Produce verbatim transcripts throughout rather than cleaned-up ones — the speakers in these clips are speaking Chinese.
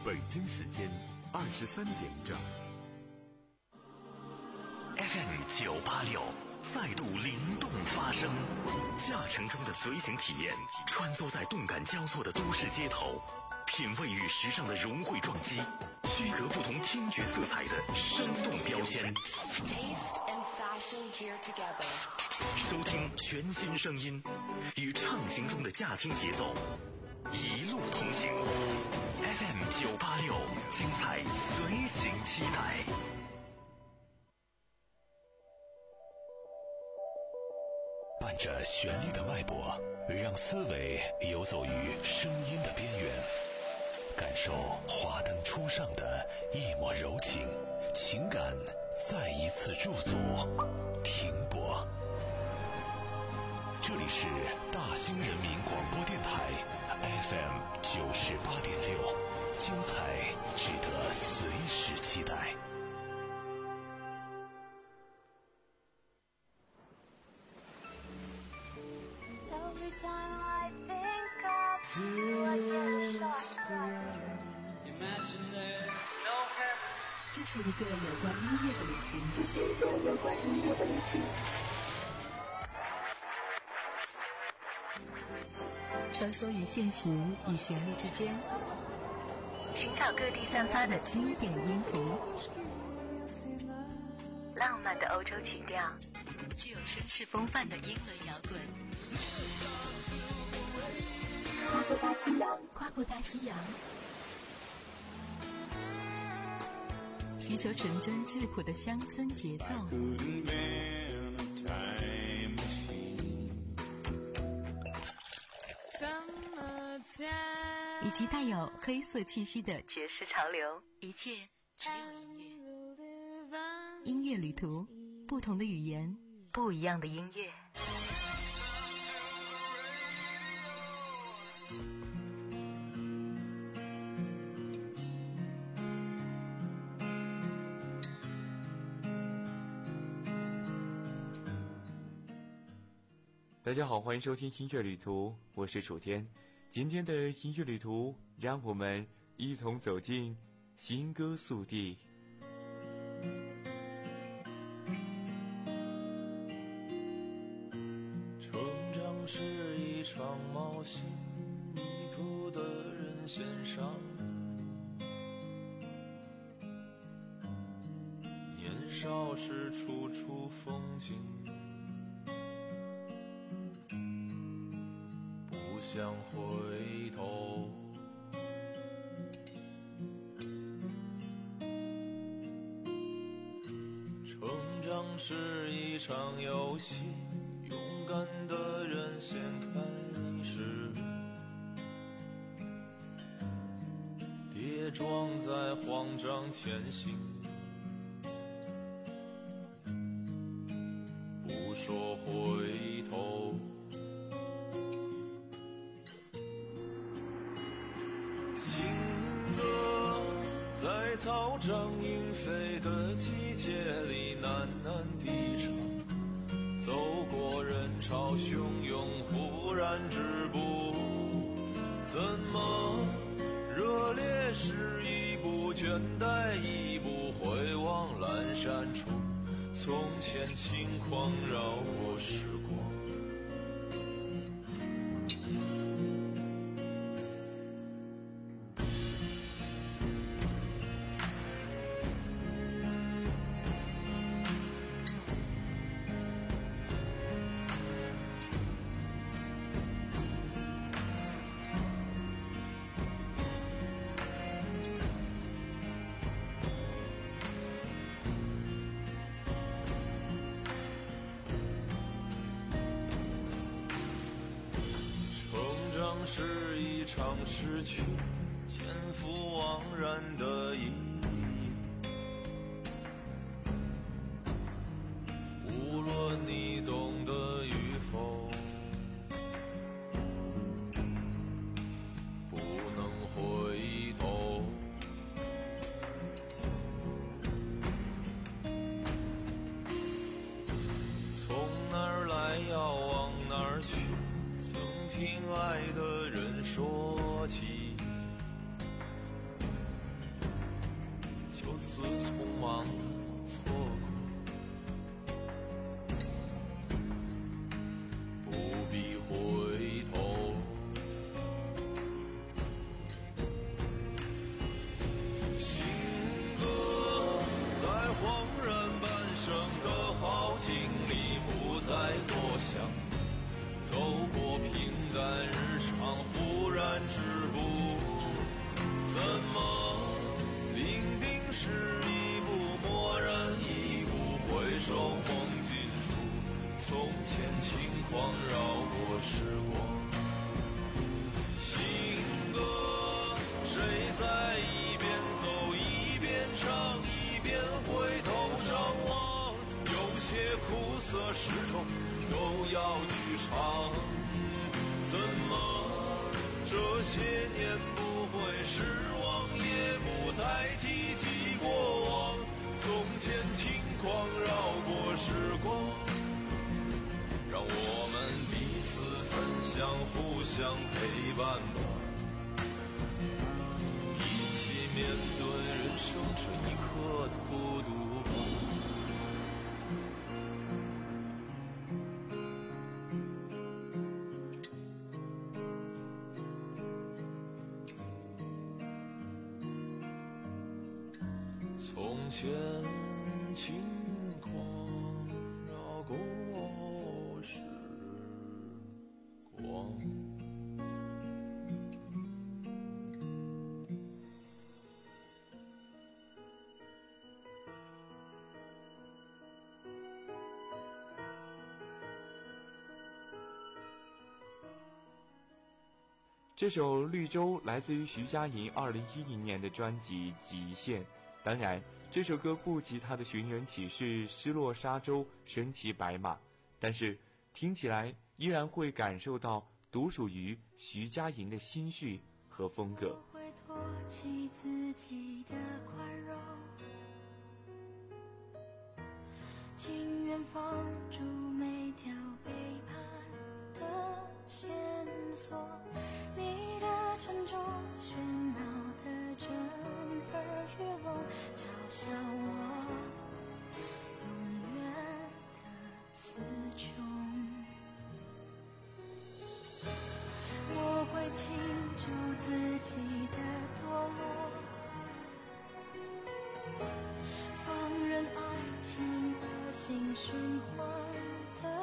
北京时间二十三点整。 F M 九八六再度灵动发声，驾乘中的随行体验，穿梭在动感交错的都市街头，品味与时尚的融汇撞击，区隔不同听觉色彩的生动标签。收听全新声音，与畅行中的驾听节奏，一路同行。F M 九八六，精彩随行期待。伴着旋律的脉搏，让思维游走于声音的边缘，感受华灯初上的一抹柔情，情感再一次驻足停泊。这里是大兴人民广播电台 F M 九十八点六，精彩值得随时期待。 这是一个有关音乐的旅行，这是一个有关音乐的旅行。穿梭于现实与旋律之间，寻找各地散发的经典音符，浪漫的欧洲曲调，具有绅士风范的英伦摇滚。跨过大西洋，跨过大西洋，吸收纯真质朴的乡村节奏，以及带有黑色气息的爵士潮流，一切只有音乐。音乐旅途，不同的语言，不一样的音乐。 大家好，欢迎收听音乐旅途，我是楚天。今天的音乐旅途，让我们一同走进新歌速递。 成长是一场冒险，迷途的人献上年少时处处风景，想回头，成长是一场游戏，勇敢的人先开始，跌撞在慌张前行，不说回头。在草长莺飞的季节里喃喃低唱，走过人潮汹涌，忽然止步，怎么热烈是一步，倦怠一步，回望阑珊处，从前轻狂绕过时光。是一场失去，前赴惘然的意义。无论你懂得与否，不能回头。从哪儿来要往哪儿去，听爱的人说起， 就此匆忙的错过。不必回头，行歌在恍然半生的好景里，不再多想，走过平淡日常，忽然止步，怎么伶仃是一步，蓦然一步，回首梦尽处，从前轻狂绕过时光。行歌谁在一边走一边唱，一边回头张望，有些苦涩始终都要去尝，怎么这些年不会失望，也不代替记过往，从前轻狂绕过时光，让我们彼此分享，互相陪伴吧，一起面对人生这一刻的孤独吧。从前轻狂绕过时光。 这首《绿洲》来自于徐佳莹二零一零年的专辑《极限》。当然，这首歌不及他的寻人启事《失落沙洲》身骑白马，但是听起来依然会感受到独属于徐佳莹的心绪和风格。 我会唾弃自己的宽容，情愿放逐每条背叛的线索，你的沉重喧闹的震耳欲聋，嘲笑我永远的词穷。我会倾注自己的堕落，放任爱情恶性循环的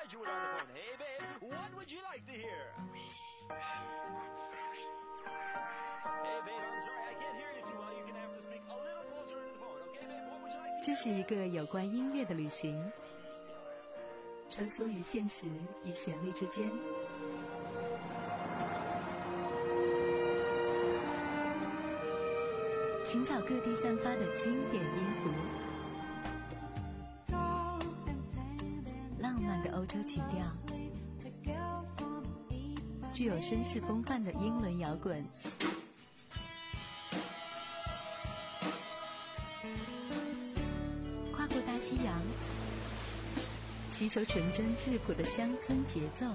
graduate on the phone. Hey, babe, what would you like to hear? Hey, babe, I'm sorry, I can't hear you too well. You're gonna have to speak a little closer into the phone, okay, babe? What would you like to hear? 这是一个有关音乐的旅行，穿梭于现实与旋律之间。寻找各地散发的经典音符，浪漫的欧洲曲调，具有绅士风范的英伦摇滚，跨过大西洋，吸收纯真质朴的乡村节奏。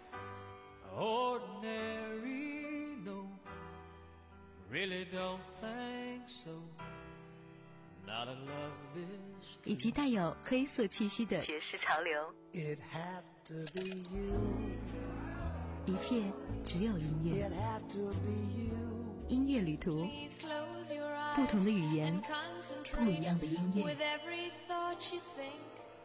Ordinary, no, really don't think so. Not in love this 以及带有黑色气息的爵士潮流。 It had to be you. 一切只有音乐。 It had to be you. 音乐旅途，不同的语言，不一样的音乐。 With every thought you think.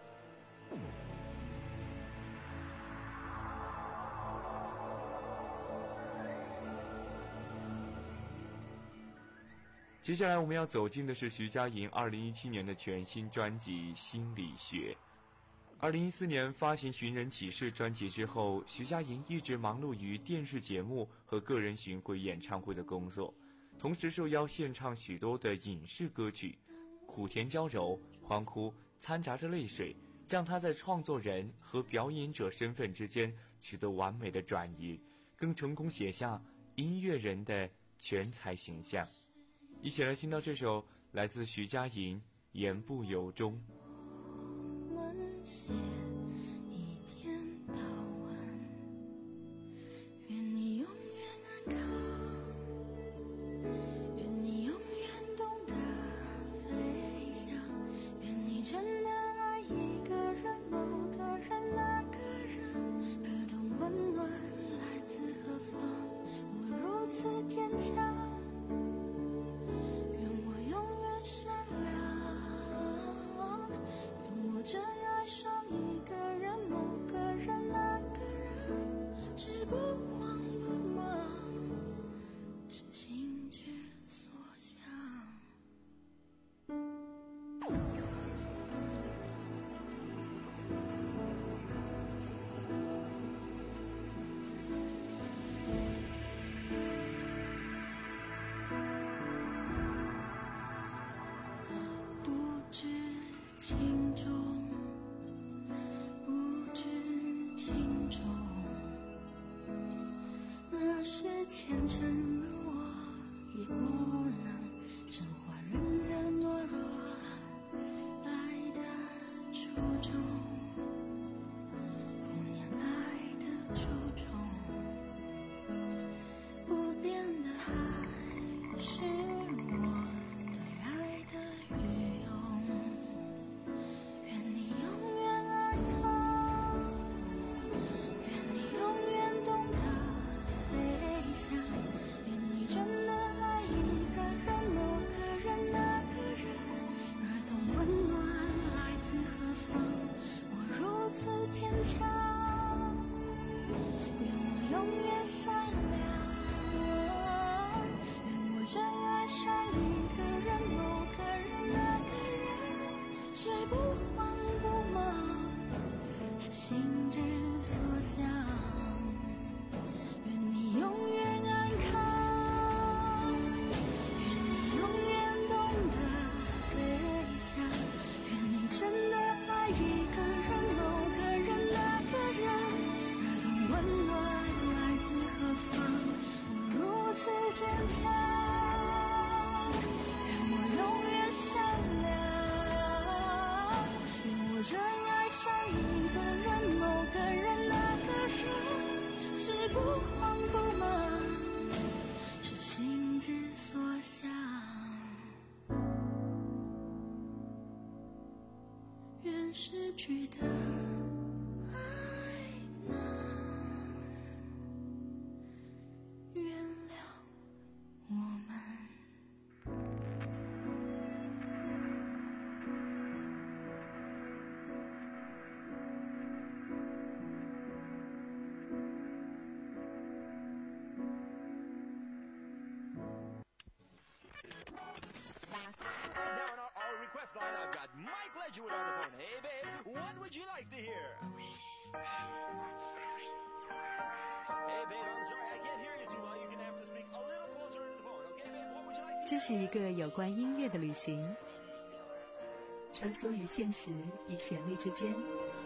接下来我们要走进的是徐佳莹二零一七年的全新专辑《心理学》。二零一四年发行《寻人启事》专辑之后，徐佳莹一直忙碌于电视节目和个人巡回演唱会的工作，同时受邀献唱许多的影视歌曲，苦甜娇柔，欢哭掺杂着泪水，让她在创作人和表演者身份之间取得完美的转移，更成功写下音乐人的全才形象。一起来听到这首来自徐佳莹《言不由衷》。 文写一篇祷文，愿你永远安康，愿你永远懂得飞翔，愿你真的爱一个人，某个人，那个人，而懂温暖来自何方。我如此坚强，真爱上一个人，某个人，那个人，只不慌不忙，是心之所向。不知轻重，那是虔诚如我，也不能神化人的懦弱，爱的初衷，不念爱的初衷，不变的还是我对爱的愚用。愿你永远安康，愿你永远懂得飞翔，愿你真的爱一个人，某个人，那个人，而懂温暖来自何方。我如此坚强，愿我永远善良，愿我真爱上一个人，某个人，那个人，是不慌不忙，是心之所向。愿你永远安康，愿你永远懂得飞翔，愿你真的爱一个人，某个人，那个人，而懂温暖来自何方。我如此坚强，愿我永远善良，愿我真爱上一个人，某个人，那个人，是不慌不忙，是心之所向。愿失去的爱能原谅我们。 you were on the phone. Hey, babe, what would you like to hear? Hey, babe, I'm sorry, I can't hear you too well. You're gonna have to speak a little closer into the phone. Okay, babe, what would you like to hear? 这是一个有关音乐的旅行，穿梭于现实与旋律之间。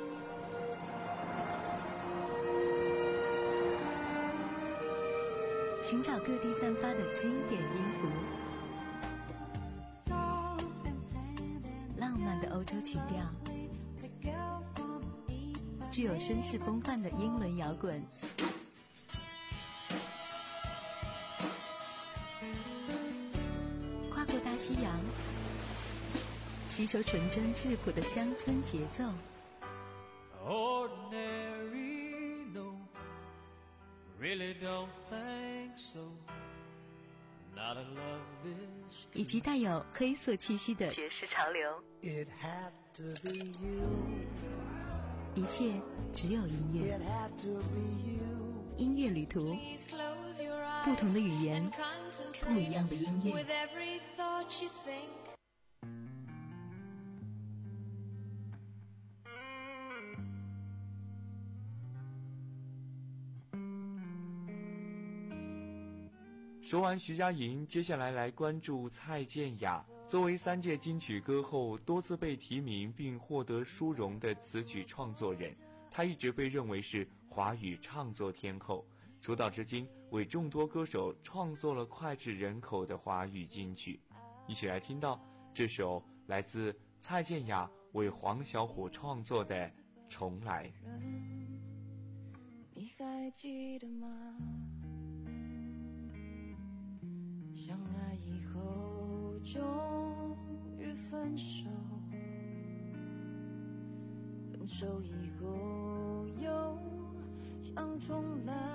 寻找各地散发的经典音符，浪漫的欧洲情调，具有绅士风范的英伦摇滚，跨过大西洋，吸收纯真质朴的乡村节奏。 Ordinary, no, really don't think so. Not in love this 以及带有黑色气息的爵士潮流， It had to be you. 一切只有音乐。 It had to be you. 音乐旅途，不同的语言，不一样的音乐。 说完徐佳莹，接下来来关注蔡健雅。作为三届金曲歌后，多次被提名并获得殊荣的词曲创作人，她一直被认为是华语唱作天后。出道至今，为众多歌手创作了脍炙人口的华语金曲。一起来听到这首来自蔡健雅为黄小琥创作的《重来》。 你还记得吗？相爱以后终于分手，分手以后又想重来。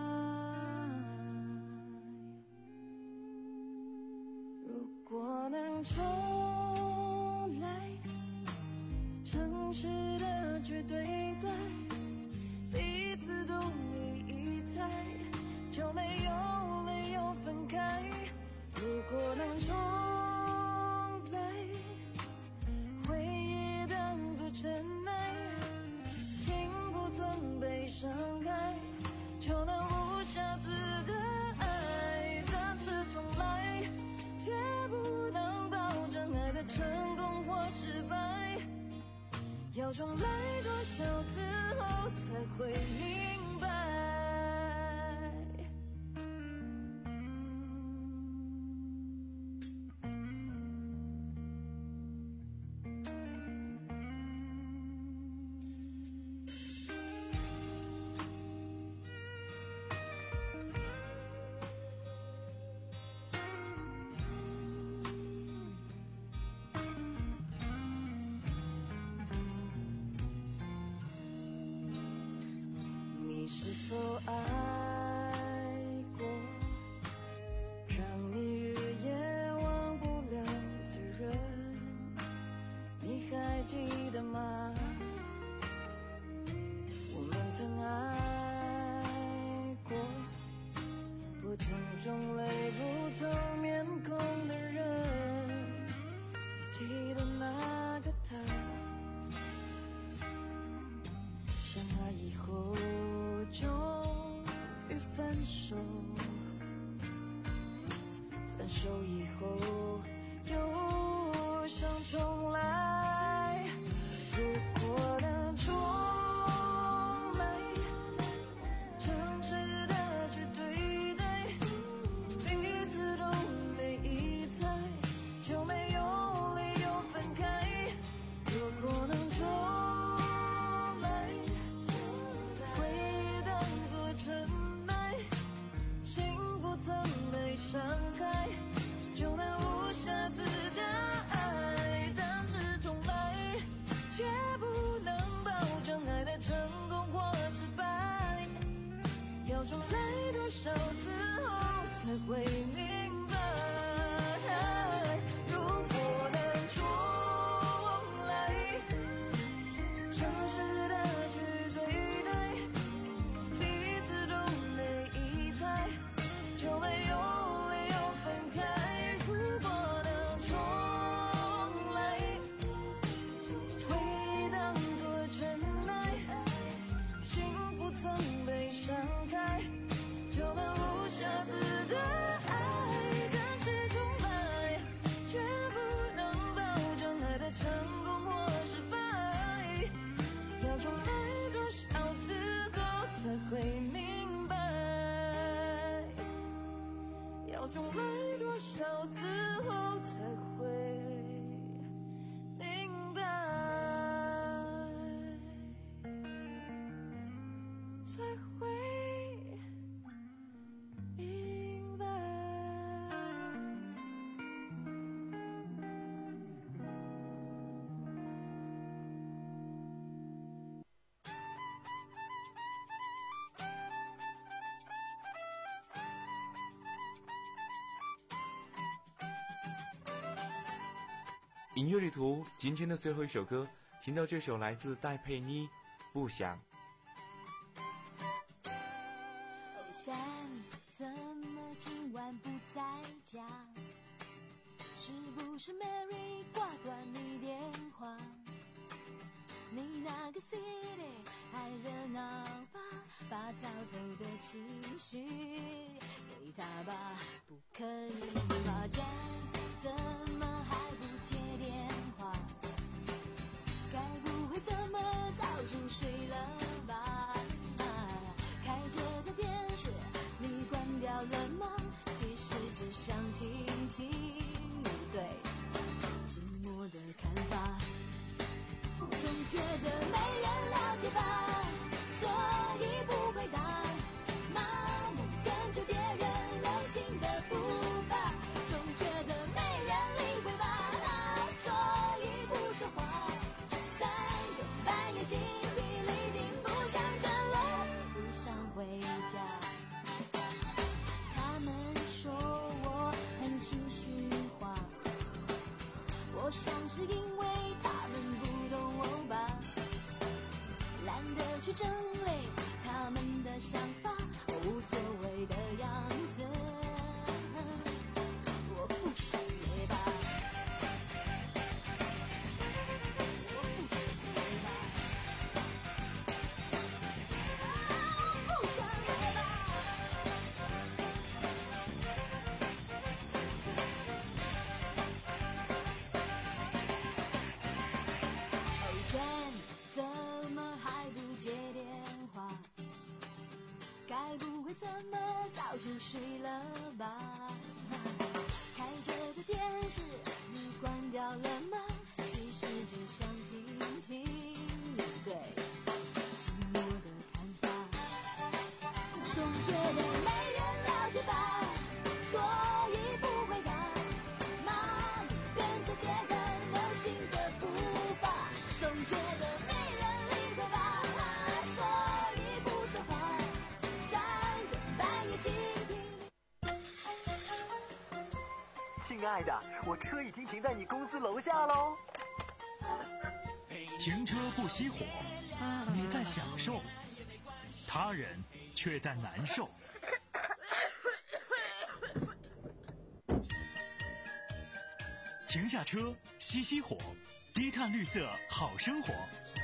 如果能重来，诚实的去对待，彼此都没疑猜，就没有理由分开。如果能重来，回忆当作尘埃，心不曾被伤害，就能无瑕疵的爱。但是重来，却不能保证爱的成功或失败，要重来多少次后才会明白。你是否爱过让你日夜忘不了的人？你还记得吗？我们曾爱过不同种类不同面孔的人。你记得那个他，相爱以后终于分手，分手以后又想重来。如果能重来，诚实的去对待，彼此都没疑猜，就没有理由分开。如果能重来，回忆当作尘埃，心不曾被伤害，就能无瑕疵的爱。但是重来，却不能保证爱的成功或失败，要重来多少次后才会明白。如果能重来，诚实的去对待，彼此都没疑猜，就没有理由分开。如果能重来， 音乐旅途今天的最后一首歌，听到这首来自戴佩妮，不想。 哦 Sam， 怎么今晚不在家？是不是 Mary 挂断你电话？你那个 city 还热闹吧？把早头的情绪给他吧，不可以吧 Jane， 怎么还不接电话？该不会怎么早就睡了吧？啊，开着的电视你关掉了吗？其实只想听听你对寂寞的看法。总觉得没人了解吧，所以不回答，盲目跟着别人流行的步伐。总觉得没人理会吧，所以不说话。三更半夜精疲力尽，不想争论，不想回家。他们说我很情绪化，我想是因为他们不懒得去整理他们的想法，无所谓的样子，我不想也罢，我不想也罢，我不想也罢。哦 Jane， 怎么还不接电话？该不会怎么早就睡了吧？开着的电视你关掉了吗？其实只想听听你对寂寞的看法。总觉得没人了解吧，所以不回答，盲目跟着别人流行的步伐。总觉得没人理会吧，所以不说话。三更半夜精疲力。 亲爱的，我车已经停在你公司楼下喽。 停车不熄火，你在享受，他人却在难受。停下车，熄熄火，低碳绿色好生活。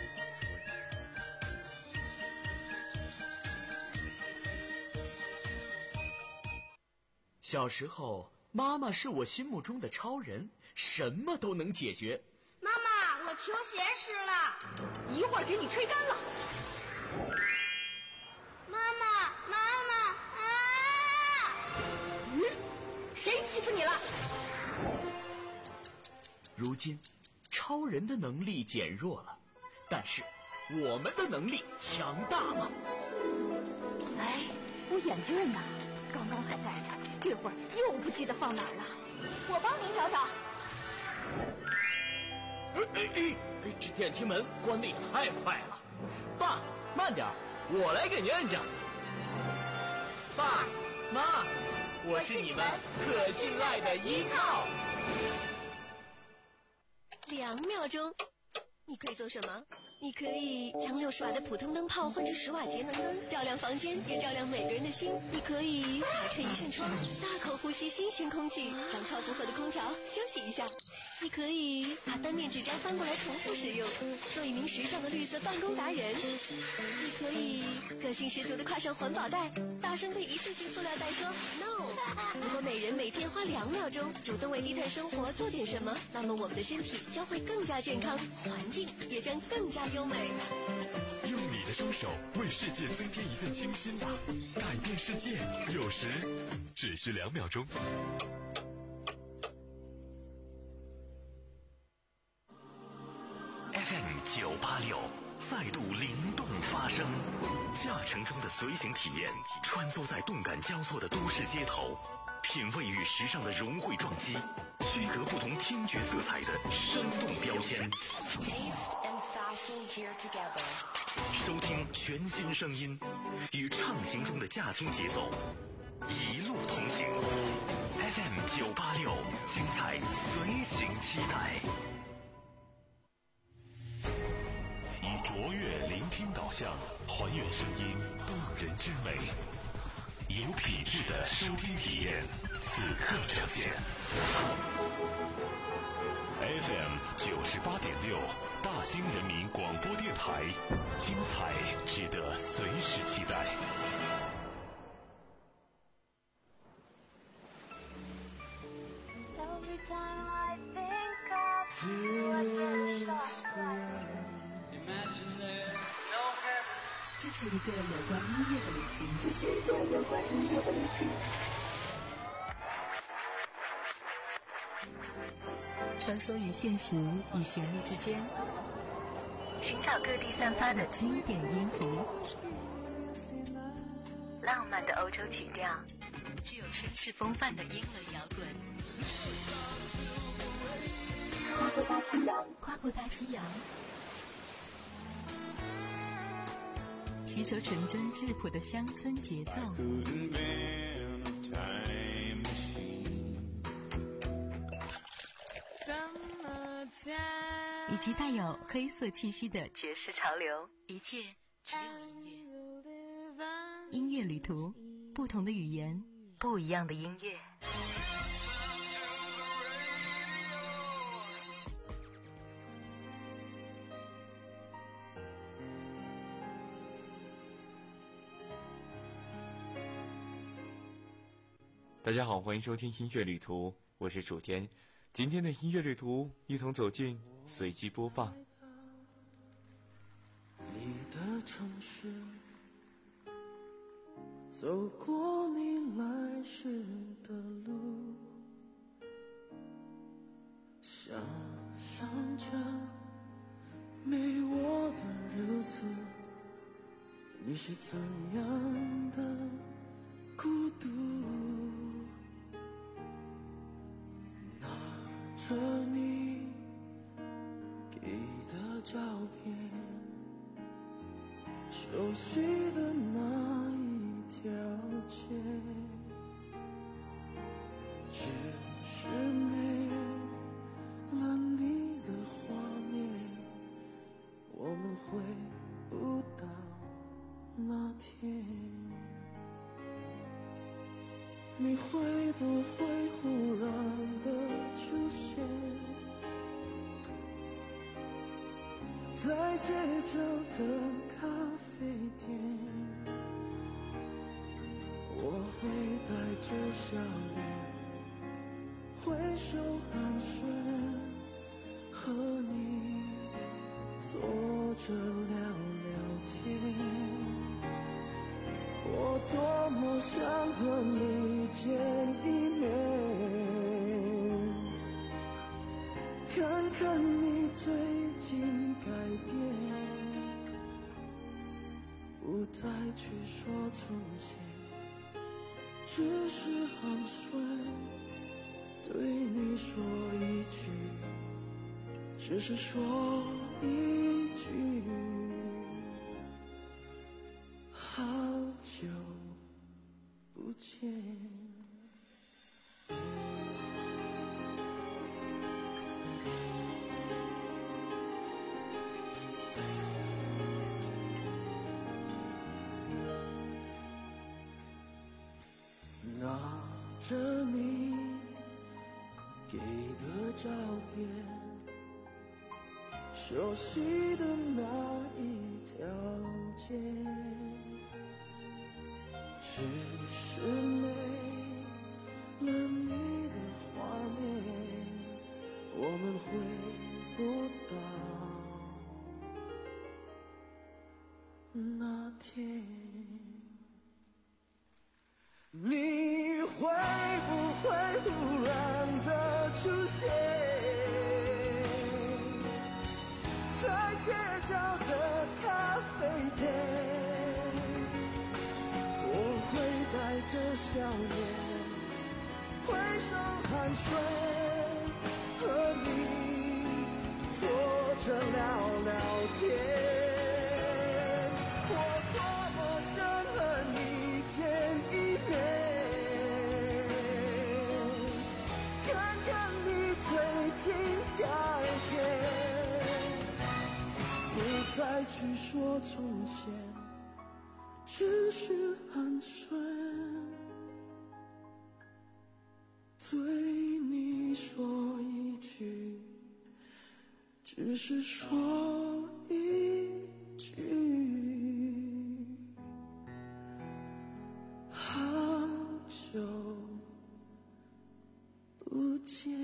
小时候，妈妈是我心目中的超人，什么都能解决。 妈妈，我球鞋湿了， 一会儿给你吹干了。 妈妈，妈妈啊！ 嗯，谁欺负你了？ 如今，超人的能力减弱了，但是我们的能力强大了。 哎，我眼镜呢？刚刚还戴着，这会儿又不记得放哪儿了。我帮您找找。 哎哎哎！这电梯门关得也太快了。爸，慢点，我来给您摁着。爸妈，我是你们可信赖的依靠。 两秒钟，你可以做什么？你可以将六十瓦的普通灯泡换成十瓦节能灯，照亮房间，也照亮每个人的心。你可以打开一扇窗，大口呼吸新鲜空气，让超负荷的空调休息一下。你可以把单面纸张翻过来重复使用，做一名时尚的绿色办公达人。你可以个性十足的挎上环保袋，大声对一次性塑料袋说 no。 如果每人每天花两秒钟主动为低碳生活做点什么，那么我们的身体将会更加健康，环境也将更加优美。 用你的双手为世界增添一份清新吧，改变世界有时只需两秒钟。 F M 九八六再度灵动发声，驾乘中的随行体验，穿梭在动感交错的都市街头，品味与时尚的融汇撞击，区隔不同听觉色彩的生动标签。收听全新声音，与畅行中的驾听节奏，一路同行。F M 九八六，精彩随行期待。以卓越聆听导向，还原声音动人之美，有品质的收听体验，此刻呈现。F M 九十八点六，大兴人民广播电台，精彩值得随时期待。 这是一个有关音乐的旅行，这是一个有关音乐的旅行。穿梭于现实与旋律之间，寻找各地散发的经典音符，浪漫的欧洲曲调，具有绅士风范的英伦摇滚。跨过大西洋，跨过大西洋，吸收纯真质朴的乡村节奏，以及带有黑色气息的爵士潮流，一切只有音乐。音乐旅途，不同的语言，不一样的音乐。 大家好，欢迎收听音乐旅途，我是楚天。今天的音乐旅途，一同走进随机播放。 你的城市，走过你来时的路，想象着没我的日子，你是怎样的孤独。着你给的照片，熟悉的那一条街，只是没了你的画面，我们回不到那天。你会不会忽然的出现在街角的咖啡店？我会带着笑脸挥手寒暄，和你坐着聊聊天。我多么想和你见一面，看看你最近改变，不再去说从前，只是寒暄，对你说一句，只是说一句，好久不见。拿着你给的照片，熟悉的那一条街，只是没了你的画面，我们回不到那天。你会不会忽然的出现在街角的咖啡店？我会带着笑脸挥手寒暄，和你坐着聊聊天。我多么想和你见一面， 再去说从前，只是寒暄，对你说一句，只是说一句，好久不见。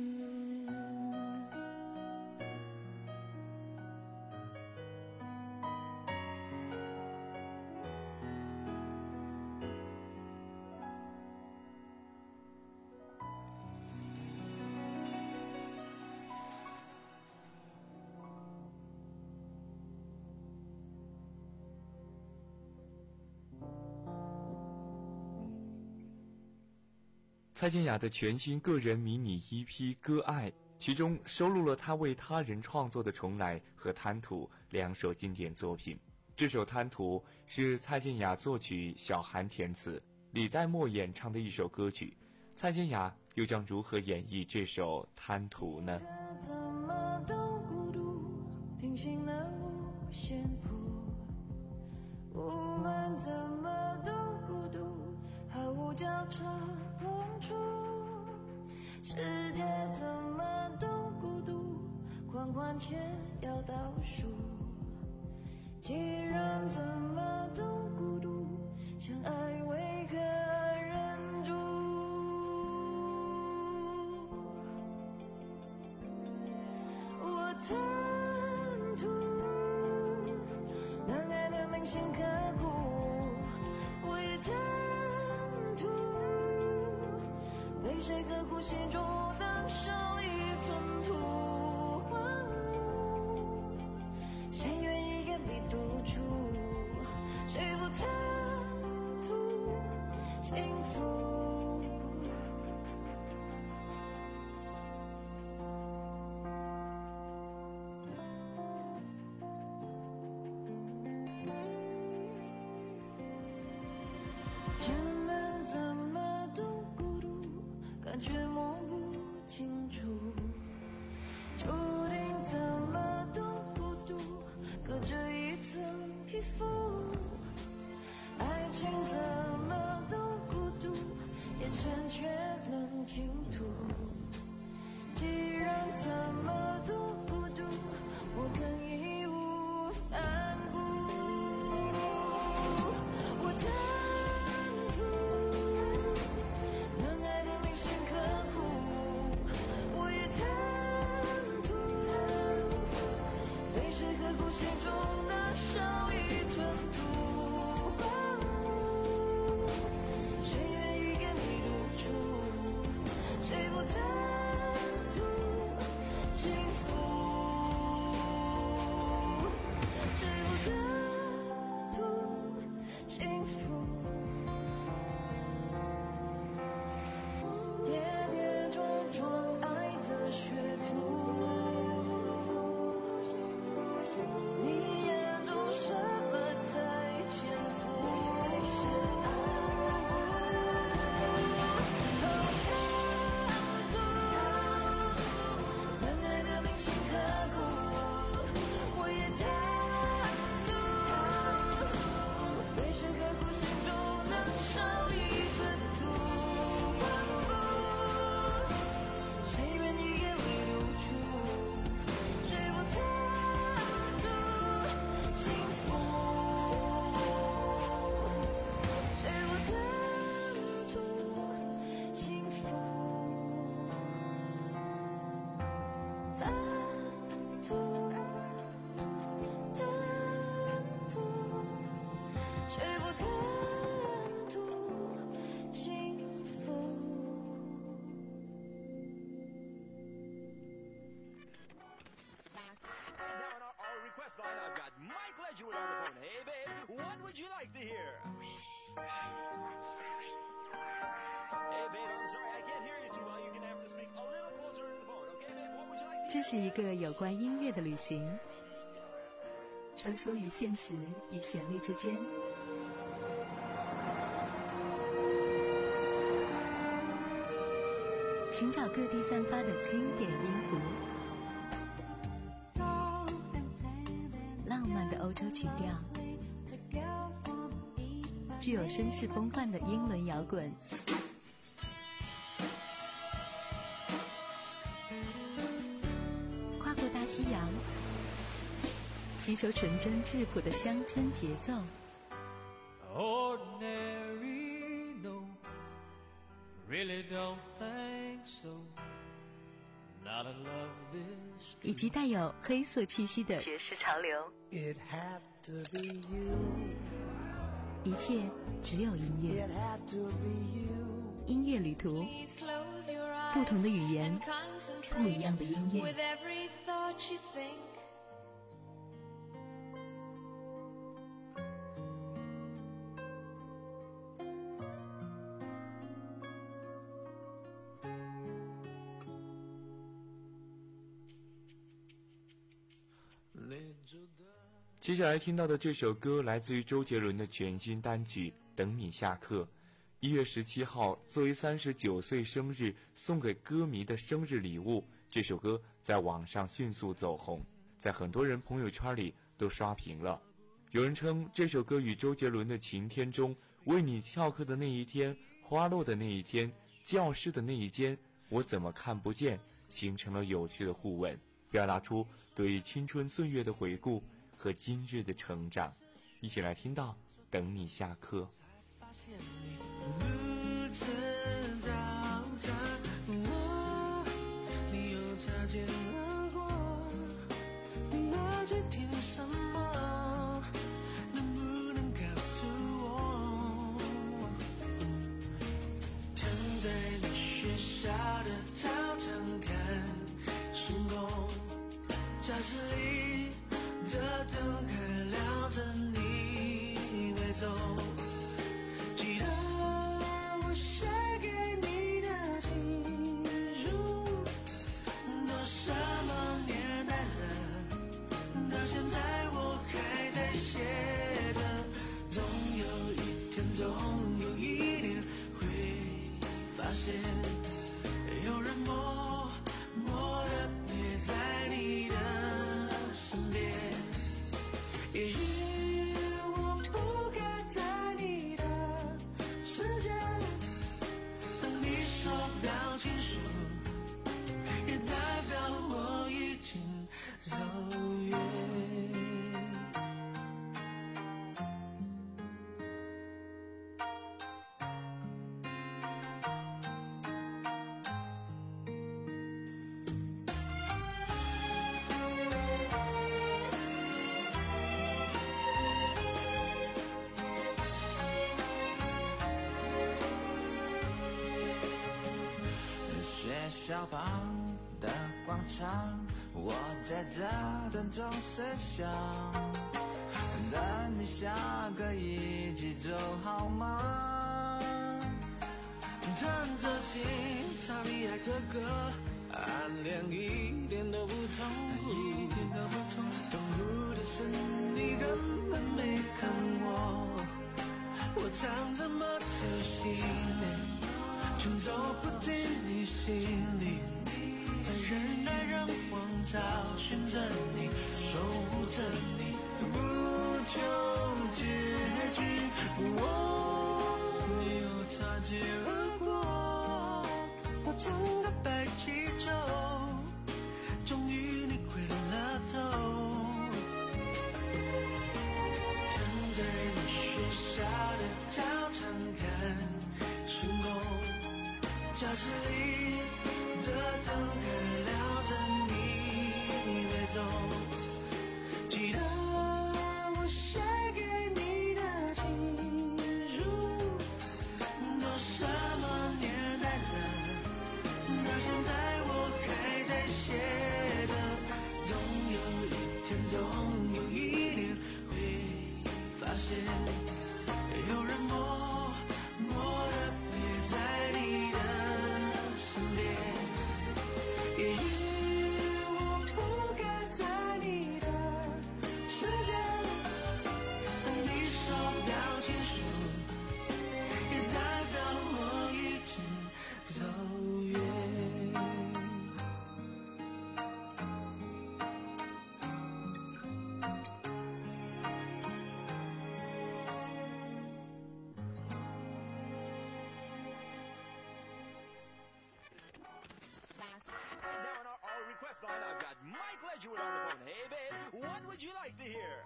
蔡健雅的全新个人迷你 E P《歌爱》，其中收录了她为他人创作的《重来》和《贪图》两首经典作品。这首《贪图》是蔡健雅作曲，小韩填词，李代沫演唱的一首歌曲。蔡健雅又将如何演绎这首《贪图》呢？ 怎么都孤独，平行了无限谱，我们怎么都孤独，毫无交叉碰触，世界怎么都孤独，狂欢前要倒数，既然怎么都孤独，相爱为何忍住？我贪图能爱的铭心刻骨，我也贪被谁刻骨心中能少一寸土，谁愿意给你独处？谁不贪图幸福？人们怎么都感觉摸不清楚，注定怎么都孤独，隔着一层皮肤，爱情怎么都孤独，眼神却能倾吐，既然怎么都孤独，我更义无反顾。我贪心中那少一寸土，谁愿意跟你独处？谁不贪图幸福？谁不贪图幸福？跌跌撞撞爱的学徒，你眼中什么在潜伏？哦，贪图能爱的铭心刻骨，我也贪图被谁刻骨心中能少一寸土，谁愿意给你留住？谁不贪幸福？谁不贪图幸福？贪图，贪图，谁不贪图幸福？ I've got Mike Ledgewood on the phone. Hey, babe, what would you like to hear? Hey, babe, I'm sorry, I can't hear you too well. You're gonna have to speak a little closer into the phone, okay, babe? What would you like to hear? 这是一个有关音乐的旅行，穿梭于现实与旋律之间。寻找各地散发的经典音符，浪慢的欧洲曲调，具有绅士风范的英伦摇滚，跨过大西洋，吸收纯真质朴的乡村节奏。 Ordinary, no, really don't think so. Not a love this 以及带有黑色气息的爵士潮流。 It had to be you. 一切只有音乐。 It had to be you. 音乐旅途，不同的语言，不一样的音乐。 With every thought you think. Let 接下来听到的这首歌来自于周杰伦的全新单曲《等你下课》。一月十七号，作为三十九岁生日送给歌迷的生日礼物，这首歌在网上迅速走红，在很多人朋友圈里都刷屏了。有人称这首歌与周杰伦的《晴天》中为你翘课的那一天、花落的那一天、教室的那一间，我怎么看不见，形成了有趣的互文，表达出对青春岁月的回顾和今日的成长。一起来听到《等你下课》。 不曾早餐，我你又擦肩而过，那几天什么，能不能告诉我？躺在你学校的操场看星空，教室里的灯还亮着，你没走。记得我写给你的情书，都什么年代了，到现在我还在写着。总有一天，总有一年会发现，有人默默地陪在你的身边。也许我不该在你的世界，当你收到情书，也代表我已经走远。学校旁的广场，我在这等钟声响，等你下课一起走好吗？弹着琴，唱你爱的歌，暗恋一点都不痛苦，一点都不痛苦。痛苦的是你根本没看我，我唱这么走心里，却走不进你心里，在人来人往找寻着你，守护着你，不求结局。我你又擦肩而过，我整个白气球，终于你回了头。站在你学校的操场看星空，教室里的灯还亮着，你没走。记得我写给你的情书，都什么年代了，到现在我还在写着。总有一天，总有一年会发现，有人默默地陪在你的身边。也许我不该在你的世 What would you like to hear?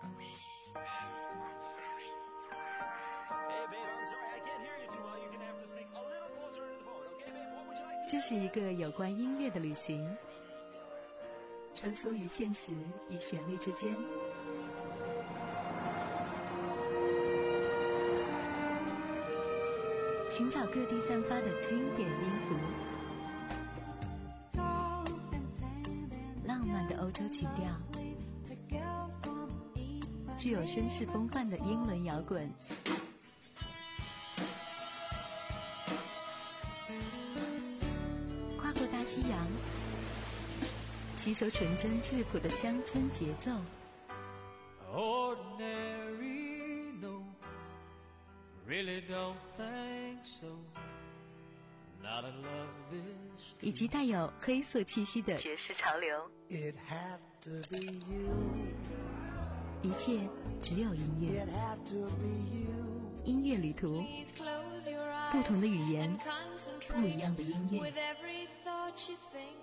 Hey, babe, I'm sorry, I can't hear you too well. You're gonna have to speak a little closer into the phone, okay, babe? What would you like? 这是一个有关音乐的旅行，穿梭于现实与旋律之间。寻找各地散发的经典音符，浪漫的欧洲曲调，具有绅士风范的英伦摇滚，跨过大西洋，吸收纯真质朴的乡村节奏。 Ordinary, no, really don't think so. Not in love this 以及带有黑色气息的爵士潮流。 It had to be you. 一切只有音乐。 It had to be you. 音乐旅途，不同的语言，不一样的音乐。 With every thought you think.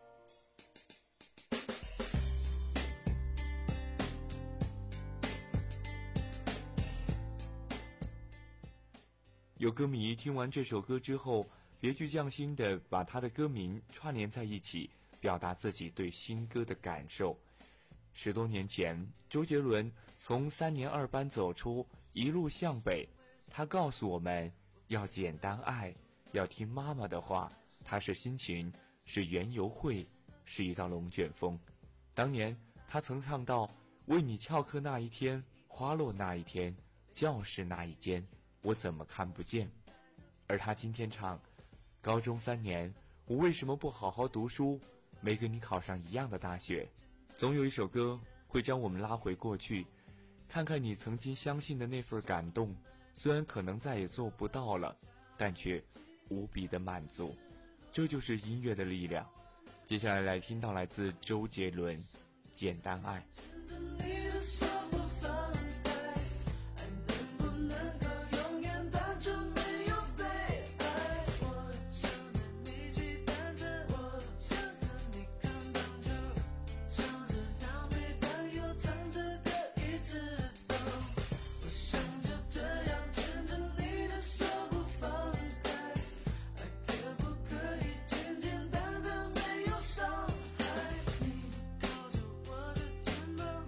有歌迷听完这首歌之后，别具匠心地把他的歌名串联在一起，表达自己对新歌的感受。十多年前，周杰伦从三年二班走出，一路向北，他告诉我们要简单爱，要听妈妈的话。他是心情，是园游会，是一道龙卷风。当年他曾唱到：为你翘课那一天，花落那一天，教室那一间，我怎么看不见？而他今天唱：高中三年，我为什么不好好读书？没跟你考上一样的大学。总有一首歌会将我们拉回过去，看看你曾经相信的那份感动，虽然可能再也做不到了，但却无比的满足。这就是音乐的力量。接下来来听到来自周杰伦《简单爱》。 简单的没有伤害，你靠着我的肩膀。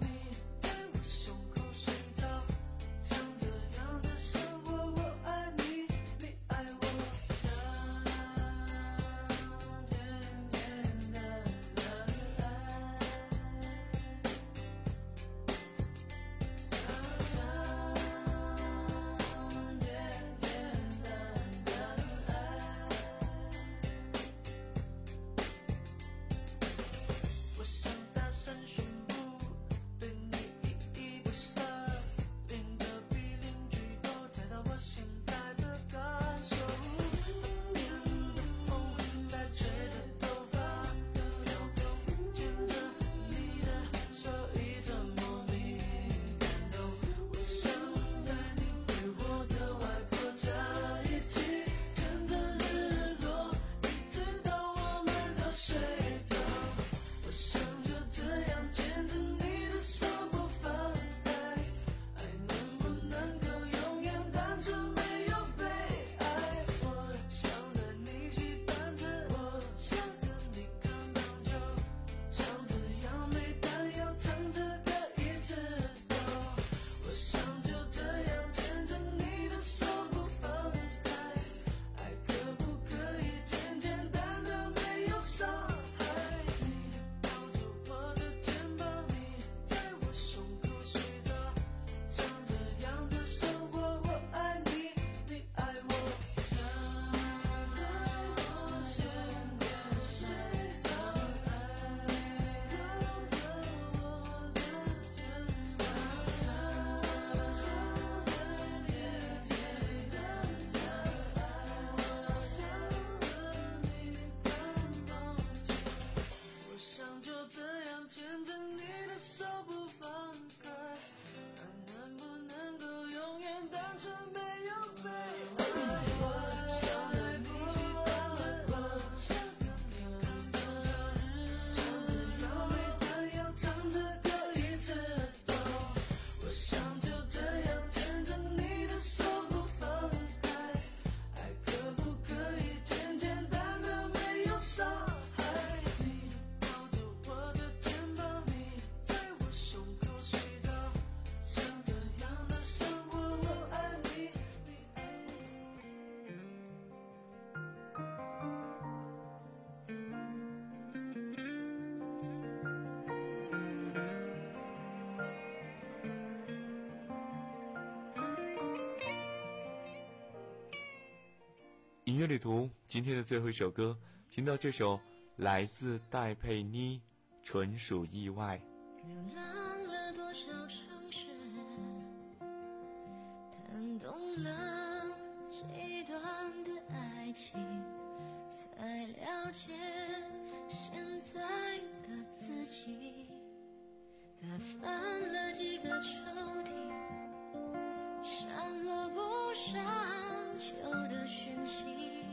音乐旅途今天的最后一首歌，听到这首来自戴佩妮，纯属意外。 流浪了多少城市，弹动了几段的爱情，才了解现在的自己。打翻了几个抽屉，删了不少旧的讯息，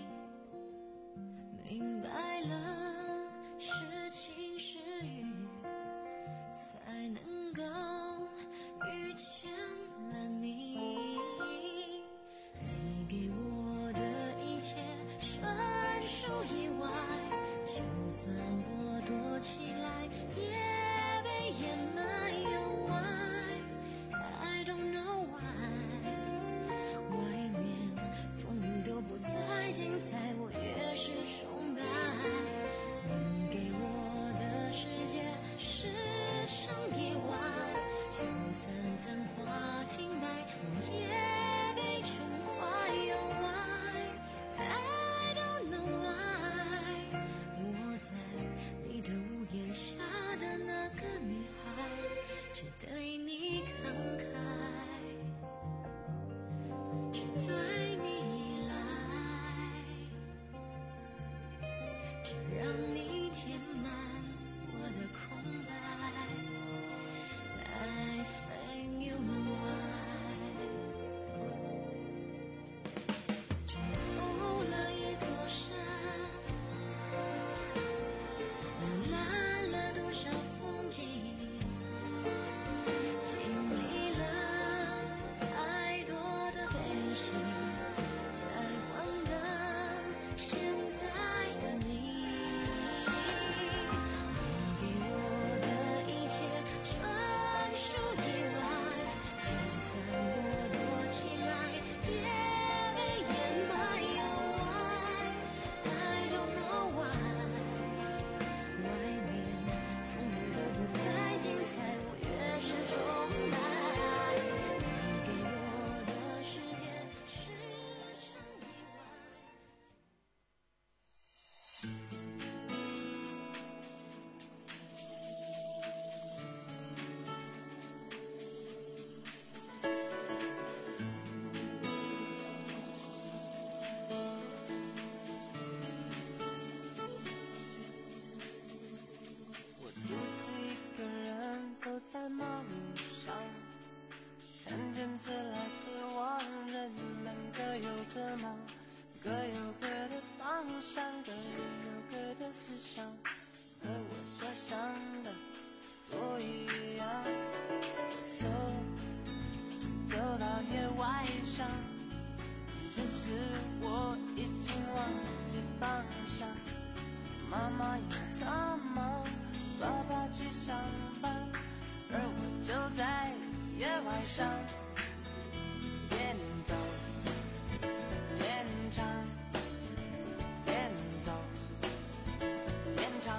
明白了是晴是雨，才能够遇见了你。你给我的一切纯属意外，就算我躲起来也被掩埋又歪。 I don't know why， 外面风雨都不再精彩，我越是崇拜。你给我的世界是场意外，就算繁华停摆，我也被宠坏又爱。I don't know why， 我在你的屋檐下的那个女孩，只对你慷慨，只对你来，只让你填满我的空白。I think you know why。征服了一座山，浏览了多少风景，经历了太多的悲喜，才换得现在的你。你给我的一切纯属意外，就算我躲起来也被掩埋又爱。I don't know why， 外面风雨都不再精彩，我越是崇拜。你给我的世界是场意外。 我独自一个人走在马路上，看见车来车往，人们各有各忙，各有各的方向，各有各的思想，和我所想的不一样。走，走到夜晚上，只是我已经忘记方向。妈妈也在忙，爸爸去上班，而我就在夜晚上，边走边唱，边走边唱。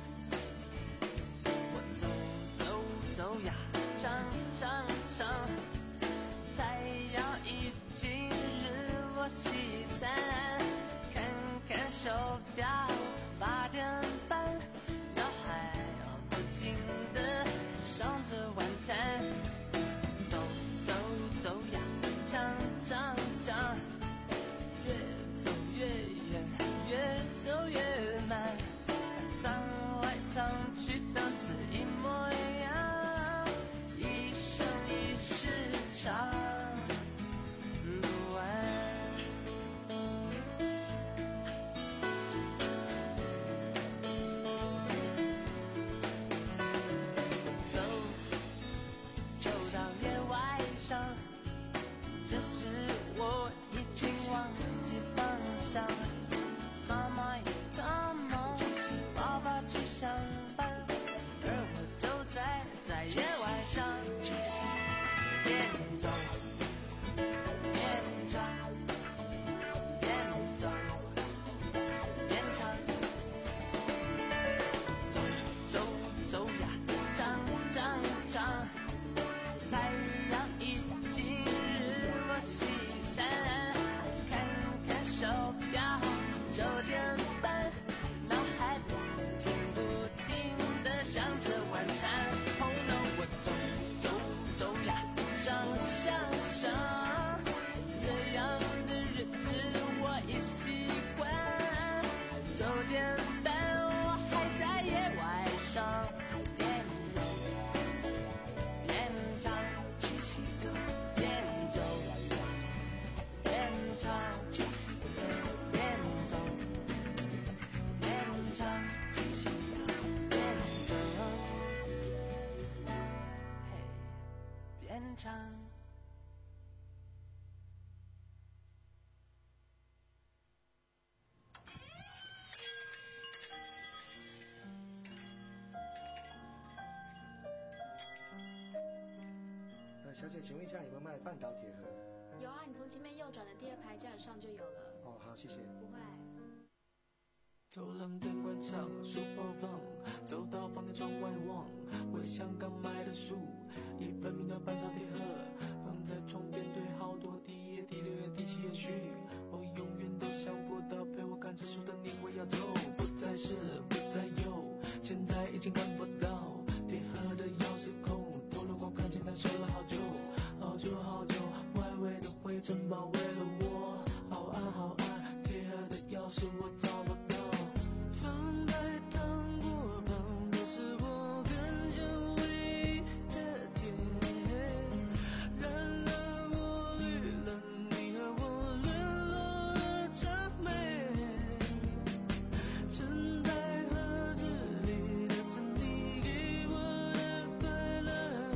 我走走走呀，唱唱唱，太阳已经日落西山，看看手表。八点半，脑海不停地想着晚餐。走走走呀，唱唱唱，越走越远，越走越慢，唱来唱去都是一模一样，一生一世唱不完。只是我已经忘记方向，妈妈也在忙，爸爸去上班，而我就在在夜晚上，边走边唱，边走边唱，走走走呀，唱唱唱，太阳已经日落西山，看看手表。 上想象，这样的日子我也习惯。走简单，我还在野外上，边走边唱，边走边唱，边走边唱，边走嘿边唱。 呃，小姐，请问一下有没有卖半岛铁盒？ 有啊，你从前面右转的第二排架子上就有了。 哦，好，谢谢。 不会。 走廊灯关上，书包放，走到房间窗外望，我想刚买的书，一本名叫《半岛铁盒》，放在床边堆好多，第一页、第六页、第七页序，我永远都想不到陪我看这书的你会要走，不再是，不再有，现在已经看不到铁盒的钥匙孔，透了光看见它收了好久，好久好久，外围的灰尘包围了我，好暗好暗，铁盒的钥匙我找不到。放在糖果旁的是我很久唯一的甜，然而过滤了你和我沦落的谄媚，沉在盒子里的是你给我的快乐，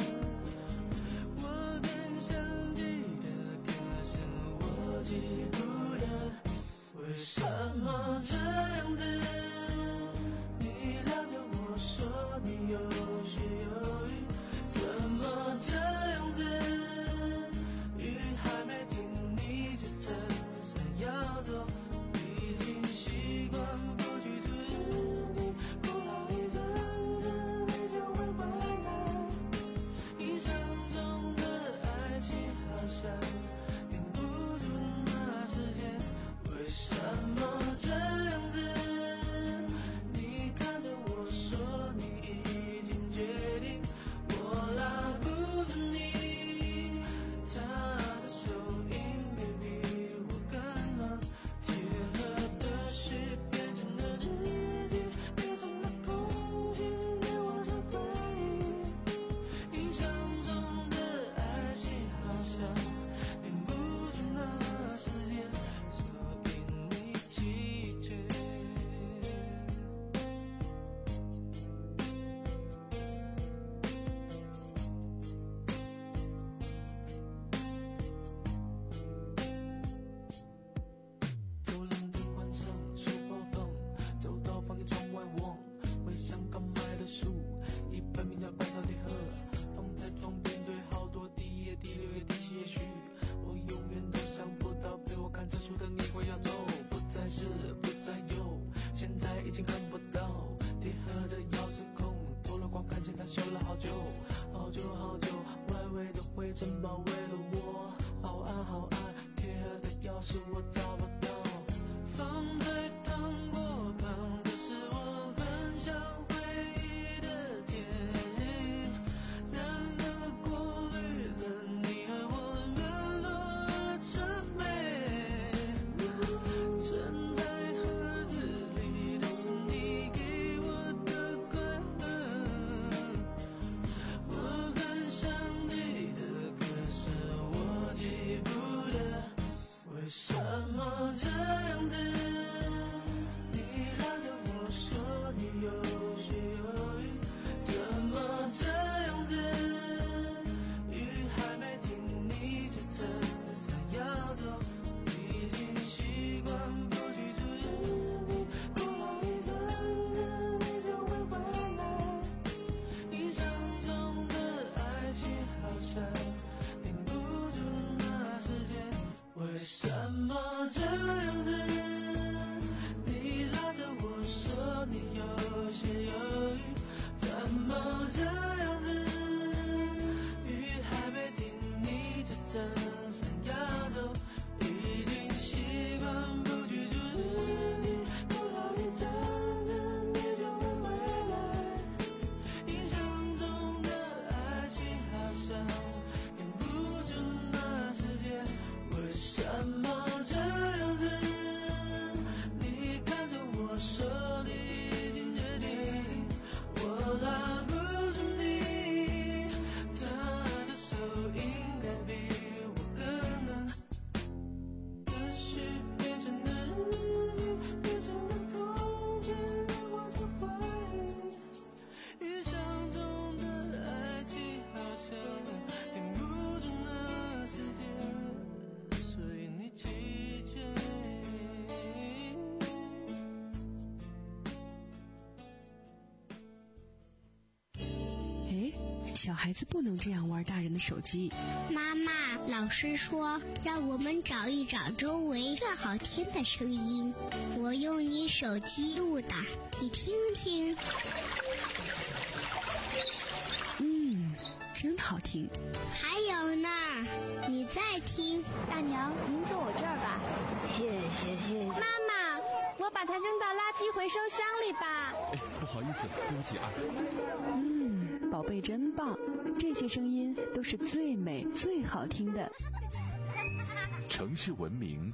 我更想记得，可是我记不得，为什么这样子？你拉着我说你有血有雨，怎么这样子？雨还没停你就撑伞要走，已经习惯不去注视你，过了一阵子你就会回来。印象中的爱情好像停不住那时间，为什么这样子？你看着我说你已经决定，我拉不住你，他的手应该比我更暖，铁盒的雪变成了日记，变成了空气，给我这回忆。印象中的爱情好像停不住那时间，所以你弃绝。走廊灯关上，书包放，走到房间窗外望，回想刚买的书，一本名叫《半岛铁盒》，放在床边堆好多，第一页、第六页、第七页序，我永远都想不到陪我看这书的你会要走，不再是，不再有，现在已经看不到铁盒的钥匙孔，透了光看见它修了好久，好久好久，外围的灰尘包围了我，好暗好暗，铁盒的钥匙我找不到。放在糖果旁的是我很想回忆的甜，然而过滤了你和我沦落的谄媚，沉在盒子里的是你给我的快乐，我很想记得，可是我记不得，为什么这样子？ 小孩子不能这样玩大人的手机。 妈妈，老师说让我们找一找周围最好听的声音，我用你手机录的，你听听。 嗯，真好听。 还有呢，你再听。 大娘，您坐我这儿吧。 谢谢谢谢。 妈妈，我把它扔到垃圾回收箱里吧。 哎，不好意思，对不起啊。 嗯，宝贝真棒，这些声音都是最美最好听的。 城市文明